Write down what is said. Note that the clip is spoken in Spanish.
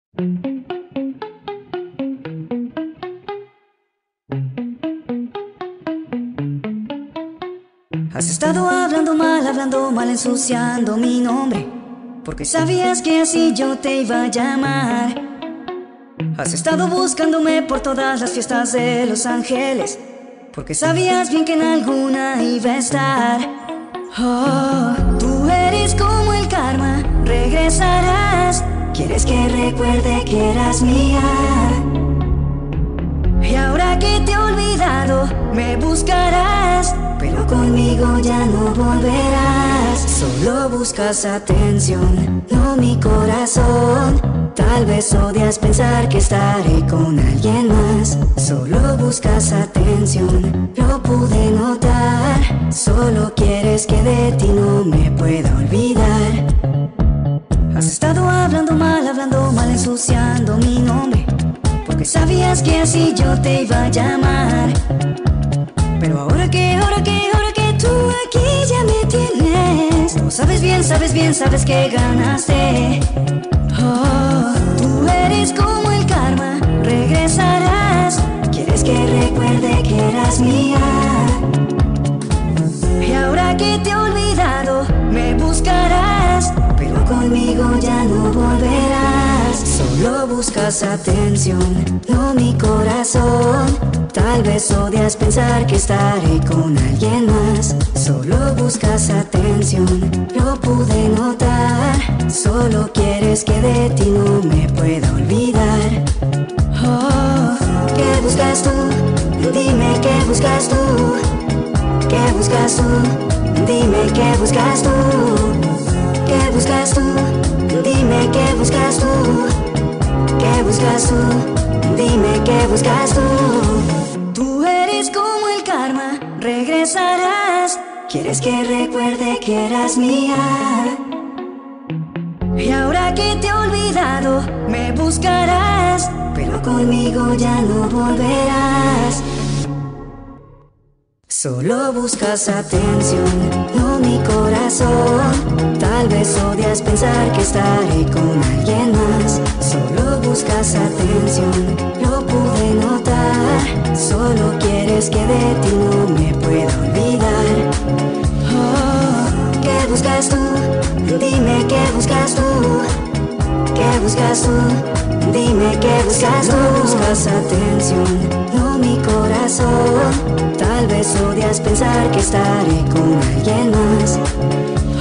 Has estado hablando mal, ensuciando mi nombre, porque sabías que así yo te iba a llamar. Has estado buscándome por todas las fiestas de Los Ángeles, porque sabías bien que en alguna iba a estar. Oh, tú eres como el karma, regresarás. Quieres que recuerde que eras mía. Y ahora que te he olvidado, me buscarás, pero conmigo ya no volverás. Solo buscas atención, no mi corazón. Tal vez odias pensar que estaré con alguien más. Solo buscas atención, lo pude notar. Solo quieres que de ti no me pueda olvidar. Has estado hablando mal, ensuciando mi nombre, porque sabías que así yo te iba a llamar. Pero ahora que tú aquí ya me tienes, no sabes bien, sabes que ganaste. Oh, tú eres como el karma, regresarás. Quieres que recuerde que eras mía. Y ahora que te he olvidado, me buscarás, pero conmigo ya no volverás. Solo buscas atención, no mi corazón. Tal vez odias pensar que estaré con alguien más. Solo buscas atención, lo pude notar. Solo quieres que de ti no me pueda olvidar. Oh, ¿qué buscas tú? Dime qué buscas tú. ¿Qué buscas tú? Dime qué buscas tú. ¿Qué buscas tú? Dime qué buscas tú. ¿Qué buscas tú? Dime qué buscas tú. Tú eres como el karma, regresarás. Quieres que recuerde que eras mía. Y ahora que te he olvidado, me buscarás, pero conmigo ya no volverás. Solo buscas atención, no mi corazón. Tal vez odias pensar que estaré con alguien más. Solo buscas atención, lo pude notar. Solo quieres que de ti no me pueda olvidar. Oh, ¿qué buscas tú? Dime qué buscas tú. ¿Qué buscas tú? Dime qué buscas tú. No buscas atención, no mi corazón. Tal vez odias pensar que estaré con alguien más.